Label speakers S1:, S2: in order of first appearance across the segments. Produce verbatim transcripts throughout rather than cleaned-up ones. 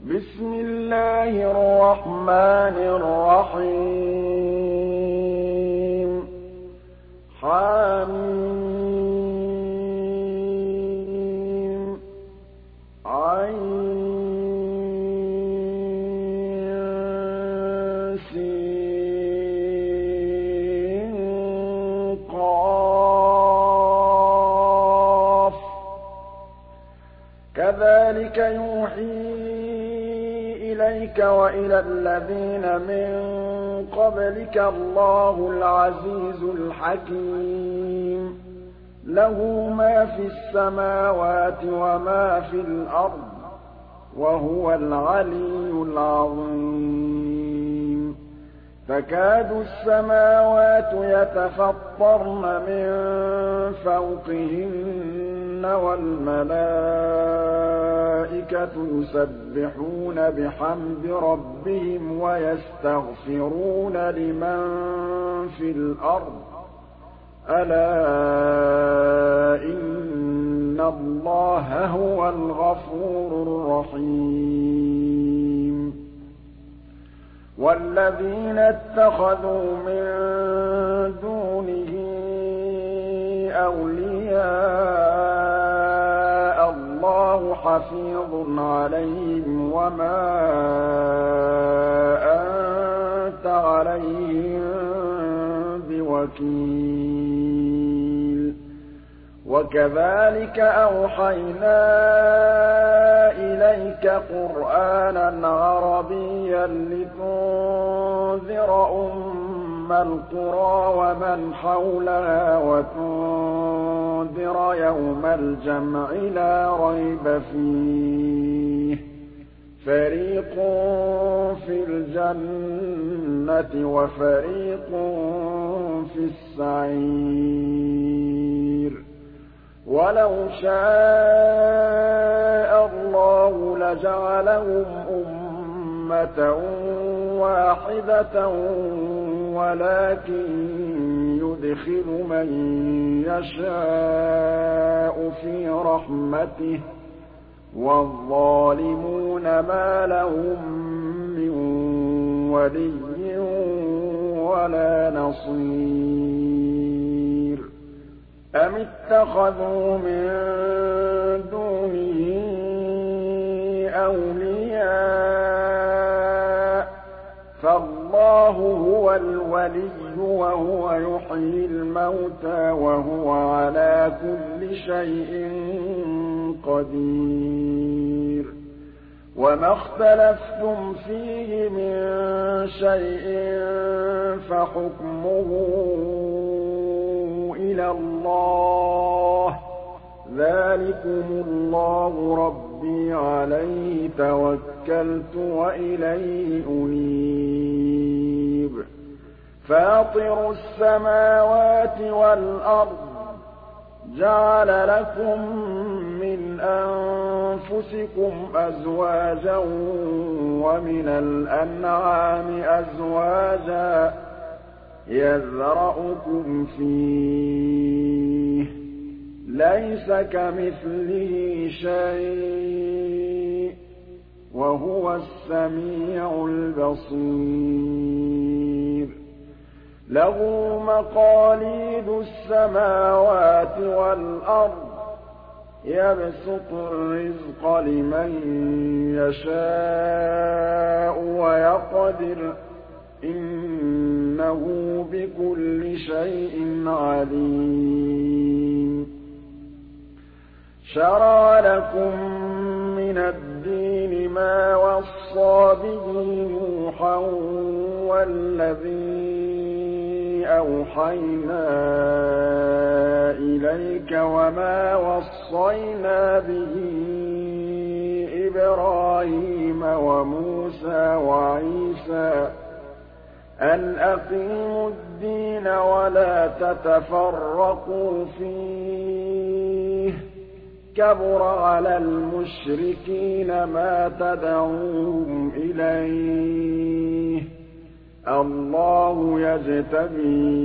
S1: بسم الله الرحمن الرحيم حميم عين سين قاف كذلك يوحي إليك وإلى الذين من قبلك الله العزيز الحكيم له ما في السماوات وما في الأرض وهو العلي العظيم تكاد السماوات يتفطرن من فوقهن والملائكة يسبحون بحمد ربهم ويستغفرون لمن في الأرض ألا إن الله هو الغفور الرحيم والذين اتخذوا من دونه أولياء الله حفيظ عليهم وما أنت عليهم بوكيل وكذلك أوحينا إليك قرآنا عربيا لتنذر أم القرى ومن حولها وتنذر يوم الجمع لا ريب فيه فريق في الجنة وفريق في السعير ولو شاء الله لجعلهم أمة واحدة ولكن يدخل من يشاء في رحمته والظالمون ما لهم من ولي ولا نصير أم اتخذوا من دونه أولياء فالله هو الولي وهو يحيي الموتى وهو على كل شيء قدير وما اختلفتم فيه من شيء فحكمه إلى الله ذلكم الله ربي عليه توكلت وإليه أنيب فاطر السماوات والأرض جعل لكم من أنفسكم أزواجا ومن الأنعام أزواجا يذرأكم فيه ليس كمثله شيء وهو السميع البصير له مقاليد السماوات والأرض يبسط الرزق لمن يشاء ويقدر إنه بكل شيء عليم شرع لكم من الدين ما وصى به نوحا والذي أوحينا إليك وما وصينا به إبراهيم وموسى وعيسى أن أقيموا الدين ولا تتفرقوا فيه كبر على المشركين ما تدعوهم إليه الله يجتبي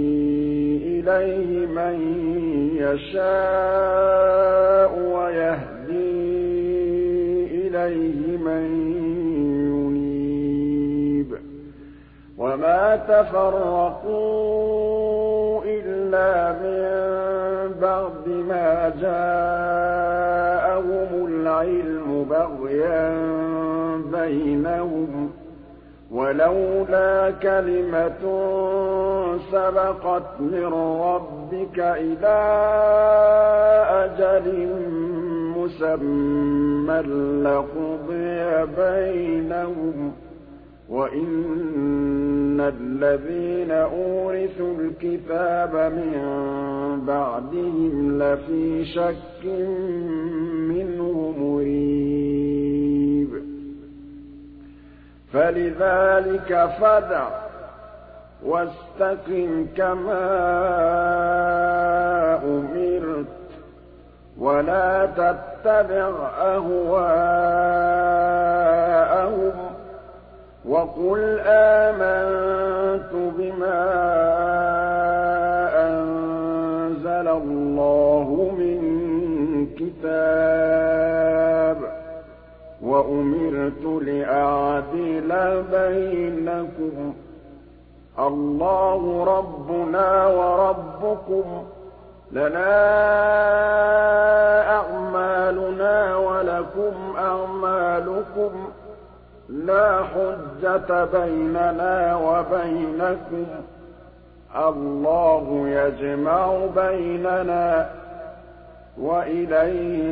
S1: إليه من يشاء ويهدي إليه إِلَيْهِ مَن يُنِيبُ وَمَا تَفَرَّقُوا إِلَّا مِن بَعْدِ مَا جَاءَهُمُ الْعِلْمُ بَغْيًا بَيْنَهُمْ ۚ وَلَوْلَا كَلِمَةٌ سَبَقَتْ مِن رَّبِّكَ إِلَىٰ أَجَلٍ مُّسَمًّى لَّقُضِيَ بَيْنَهُمْ ۚ وَإِنَّ الَّذِينَ أُورِثُوا الْكِتَابَ مِن بَعْدِهِمْ لَفِي شَكٍّ مِّنْهُ مُرِيبٍ فَلِذَٰلِكَ فَادْعُ وَاسْتَقِمْ كَمَا أُمِرْتَ وَلَا تَتَّبِعْ أَهْوَاءَهُمْ وَقُلْ آمَنتُ بِمَا أَنزَلَ اللَّهُ مِن كِتَابٍ وَأُمِرْتُ لِأَعْدِلَ بَيْنَكُمُ ۖ اللَّهُ رَبُّنَا وَرَبُّكُمْ لَنَا أَعْمَالُنَا وَلَكُمْ أَعْمَالُكُمْ لَا حُجَّةَ بَيْنَنَا وَبَيْنَكُمْ ۖ اللَّهُ يَجْمَعُ بَيْنَنَا وَإِلَيْهِ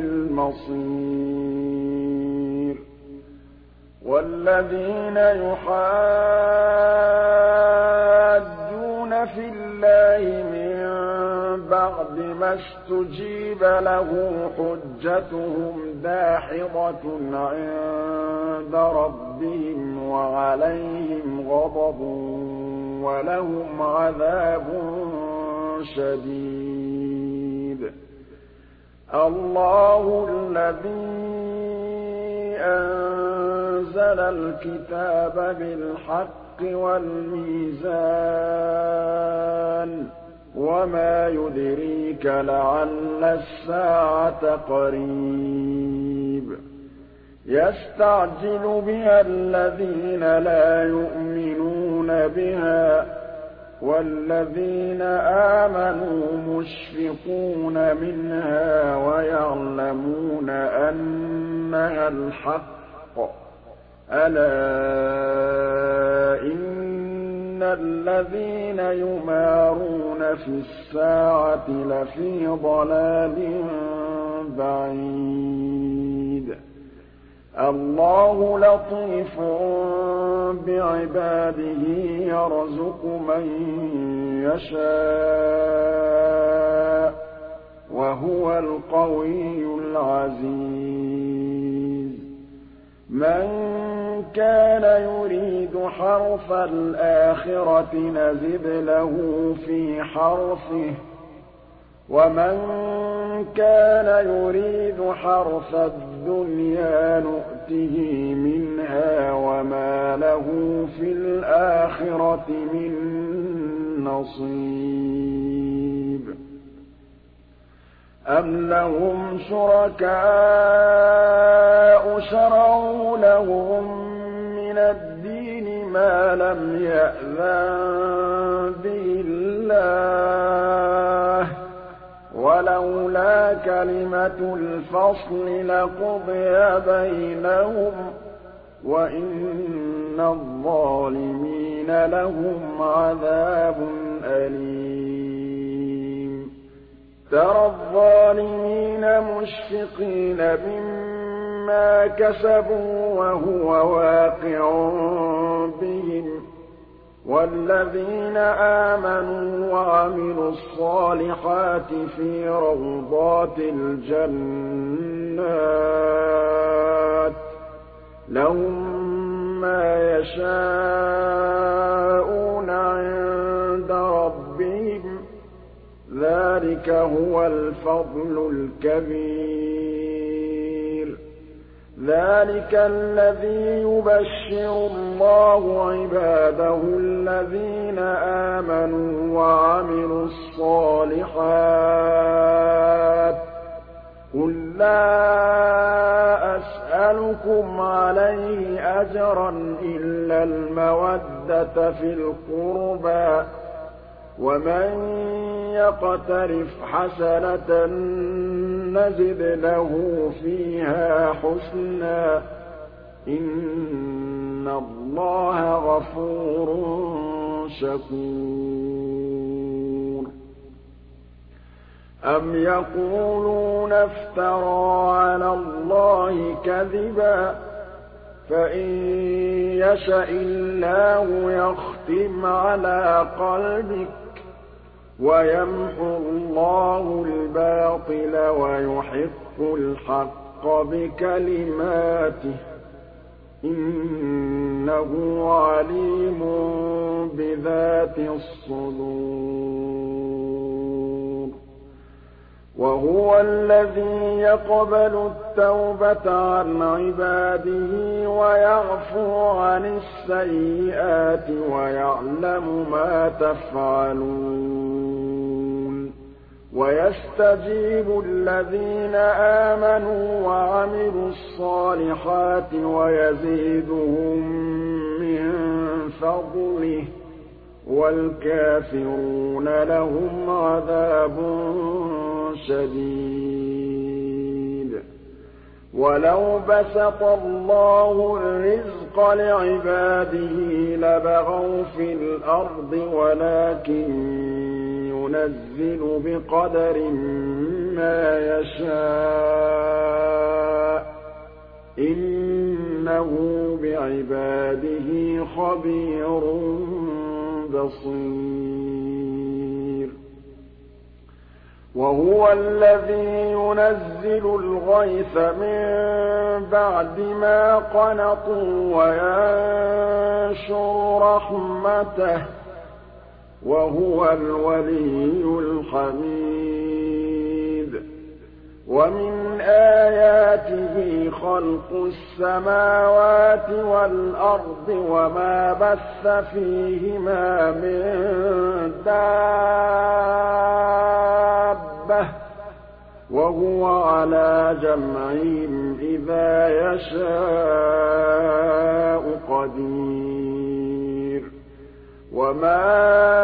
S1: الْمَصِيرُ وَالَّذِينَ يُحَاجُّونَ فِي اللَّهِ مِن بَعْدِ مَا اسْتُجِيبَ لَهُ حُجَّتُهُمْ دَاحِضَةٌ عِندَ رَبِّهِمْ وَعَلَيْهِمْ غَضَبٌ وَلَهُمْ عَذَابٌ شَدِيدٌ اللَّهُ الَّذِي أَنزَلَ الْكِتَابَ بِالْحَقِّ وَالْمِيزَانَ وَمَا يُدْرِيكَ لَعَلَّ السَّاعَةَ قَرِيبٌ يَسْتَعْجِلُ بِهَا الَّذِينَ لَا يُؤْمِنُونَ بِهَا ۖ وَالَّذِينَ آمَنُوا مُشْفِقُونَ مِنْهَا وَيَعْلَمُونَ أَنَّهَا الْحَقُّ ۗ أَلَا إِنَّ الَّذِينَ يُمَارُونَ فِي السَّاعَةِ لَفِي ضَلَالٍ بَعِيدٍ اللَّهُ لَطِيفٌ بِعِبَادِهِ يَرْزُقُ مَن يَشَاءُ ۖ وَهُوَ الْقَوِيُّ الْعَزِيزُ مَن كَانَ يُرِيدُ حَرْثَ الْآخِرَةِ نَزِدْ لَهُ فِي حَرْثِهِ ۖ وَمَن كَانَ يُرِيدُ حَرْثَ الدُّنْيَا نُؤْتِهِ مِنْهَا وَمَا لَهُ فِي الْآخِرَةِ مِن نَّصِيبٍ أَمْ لَهُمْ شُرَكَاءُ شَرَعُوا لَهُم مِّنَ الدِّينِ مَا لَمْ يَأْذَن بِهِ اللَّهُ ۚ وَلَوْلَا كَلِمَةُ الْفَصْلِ لَقُضِيَ بَيْنَهُمْ ۗ وَإِنَّ الظَّالِمِينَ لَهُمْ عَذَابٌ أَلِيمٌ تَرَى الظَّالِمِينَ مُشْفِقِينَ مِمَّا كَسَبُوا وَهُوَ وَاقِعٌ بِهِمْ ۗ وَالَّذِينَ آمَنُوا وَعَمِلُوا الصَّالِحَاتِ فِي رَوْضَاتِ الْجَنَّاتِ لَهُم مَّا يَشَاءُونَ عِندَ رَبِّهِمْ ۚ ذَٰلِكَ هُوَ الْفَضْلُ الْكَبِيرُ ذَٰلِكَ الَّذِي يُبَشِّرُ اللَّهُ عِبَادَهُ الَّذِينَ آمَنُوا وَعَمِلُوا الصَّالِحَاتِ قُل لَّا أَسْأَلُكُمْ أسألكم عليه أجرا إلا المودة في القربى ومن يقترف حسنة نزد له فيها حسنا إن الله غفور شكور أم يقولون افترى على الله كذبا فإن يشأ الله يختم على قلبك ويمحو الله الباطل ويحق الحق بكلماته إنه عليم بذات الصدور وهو الذي يقبل التوبة عن عباده ويعفو عن السيئات ويعلم ما تفعلون ويستجيب الذين آمنوا وعملوا الصالحات ويزيدهم من فضله والكافرون لهم عذاب شديد ولو بسط الله الرزق لعباده لبغوا في الأرض ولكن ينزل بقدر ما يشاء إنه بعباده خبير بصير وهو الذي ينزل الغيث من بعد ما قنطوا وينشر رحمته وهو الولي الحميد ومن آياته خلق السماوات والأرض وما بث فيهما من دابة وهو على جمعهم إذا يشاء قدير وما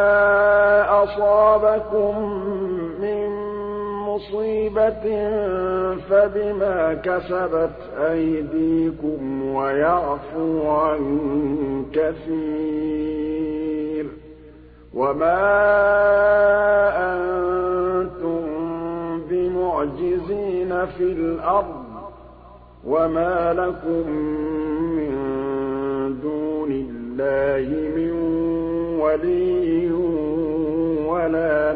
S1: أصابكم من مصيبة فبما كسبت أيديكم ويعفو عن كثير وما أنتم بمعجزين في الأرض وما لكم من دون الله من ولي ولا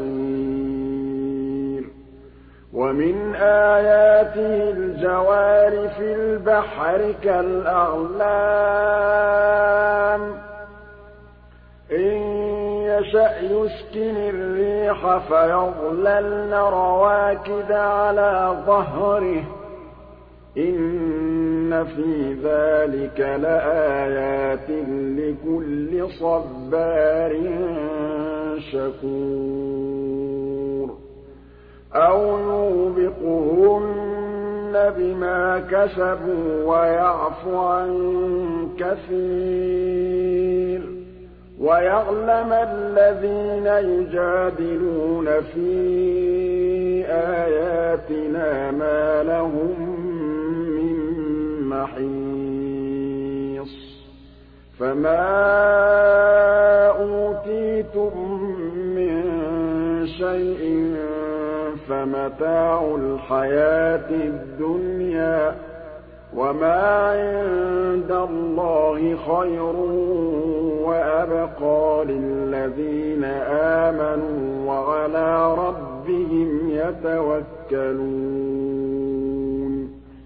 S1: نصير ومن آياته الجوار في البحر كالأعلام إن يشأ يسكن الريح فيظللن رواكد على ظهره إن في ذلك لآيات لكل صبار شكور أو يوبقهن بما كسبوا ويعفو عن كثير ويعلم الذين يجادلون في آياتنا ما لهم من محيص فما أوتيتم من شيء فمتاع الحياة الدنيا وما عند الله خير وأبقى للذين آمنوا وعلى ربهم يتوكلون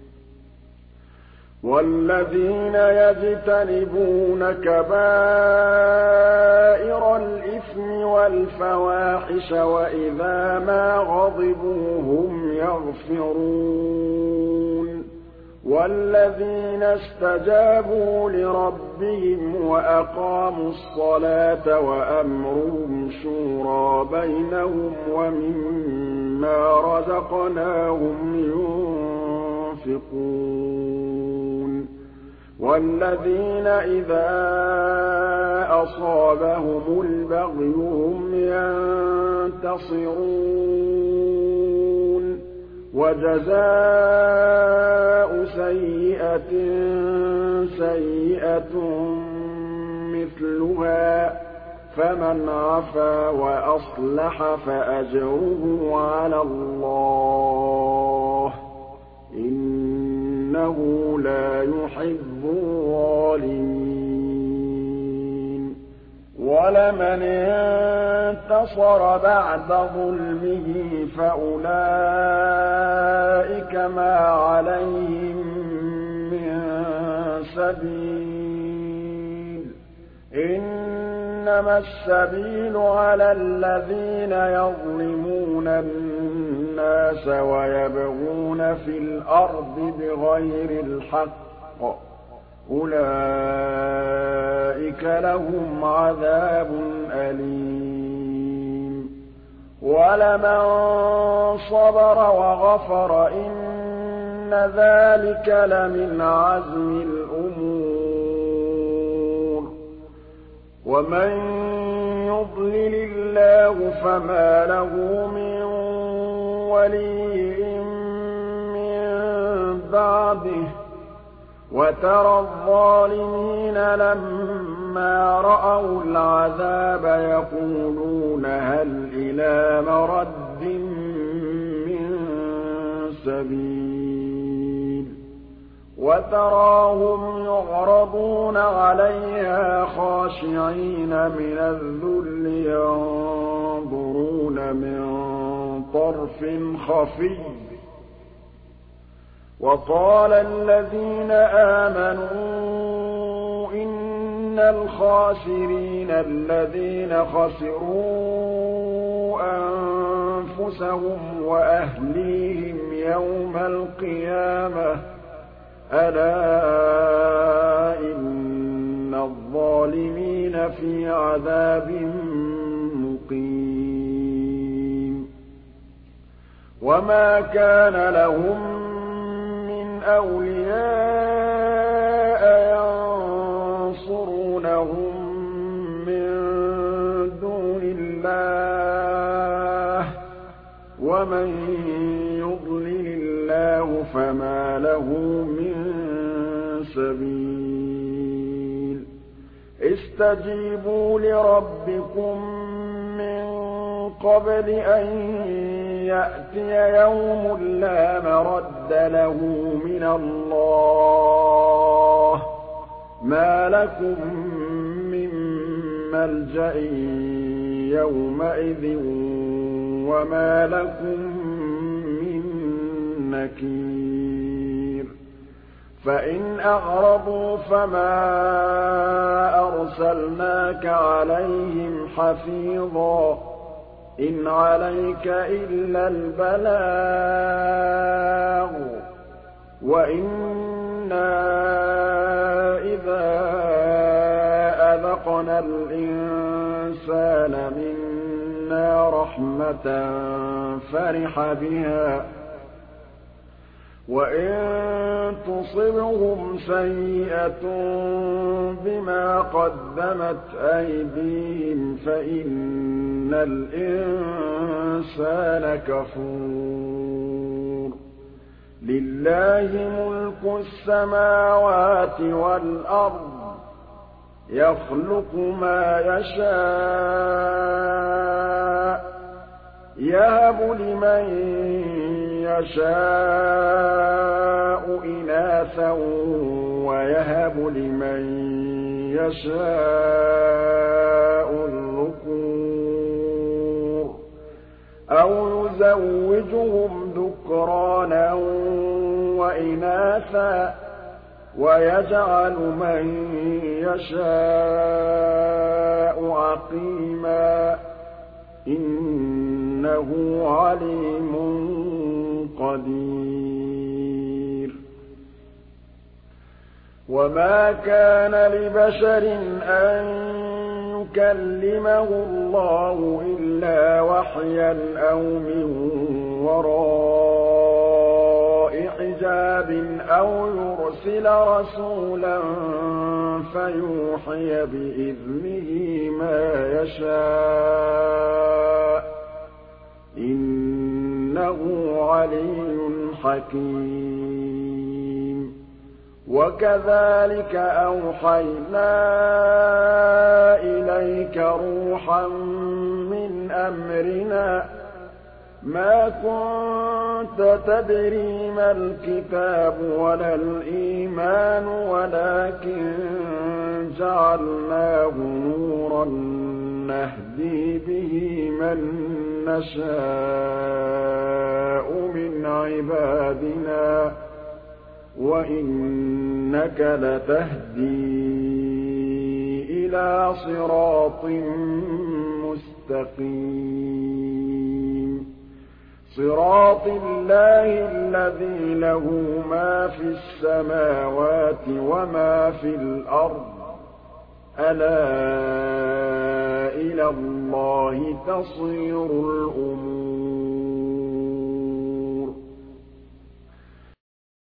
S1: والذين يجتنبون كبائر الإثم والفواحش وإذا ما غضبوا هم يغفرون والذين استجابوا لربهم وأقاموا الصلاة وأمرهم شورى بينهم ومما رزقناهم ينفقون ينفقون والذين إذا أصابهم البغي هم ينتصرون وجزاء سيئة سيئة مثلها فمن عفا وأصلح فأجره على الله إنه لا يحب الظالمين ولمن انتصر بعد ظلمه فأولئك ما عليهم من سبيل إنما السبيل على الذين يظلمون الناس ويبغون في الأرض بغير الحق أولئك لهم عذاب أليم ولمن صبر وغفر إن ذلك لمن عزم الأمور ومن يضلل الله فما له من ولي من بعده وترى الظالمين لما رأوا العذاب يقولون هل إلى مرد من سبيل وتراهم يعرضون عليها خاشعين من الذل ينظرون من طرف خفي وقال الذين آمنوا إن الخاسرين الذين خسروا أنفسهم وأهليهم يوم القيامة ألا إن الظالمين في عذاب مقيم وما كان لهم أولياء ينصرونهم من دون الله ومن يضلل الله فما له من سبيل استجيبوا لربكم من قبل أن يأتي يوم لا مرد له من الله ما لكم من ملجأ يومئذ وما لكم من نكير فإن أعرضوا فما أرسلناك عليهم حفيظا إن عليك إلا البلاغ وإنا إذا أذقنا الإنسان منا رحمة فرح بها وإن تصبهم سيئة بما قدمت أيديهم فإن الإنسان كفور لله ملك السماوات والأرض يخلق ما يشاء يهب لمن يشاء إناثا ويهب لمن يشاء الذكور أو يزوجهم ذكرانا وإناثا ويجعل من يشاء عقيما إنه عليم قدير وما كان لبشر أن يكلمه الله إلا وحيا أو من وراء حجاب أو يرسل رسولا فيوحي بإذنه ما يشاء إنه علي حكيم وكذلك أوحينا إليك روحا من أمرنا ما كنت تدري ما الكتاب ولا الإيمان ولكن جعلناه نورا نهدي به من نشاء من عبادنا وإنك لتهدي إلى صراط مستقيم صراط الله الذي له ما في السماوات وما في الأرض ألا إلى الله تصير الأمور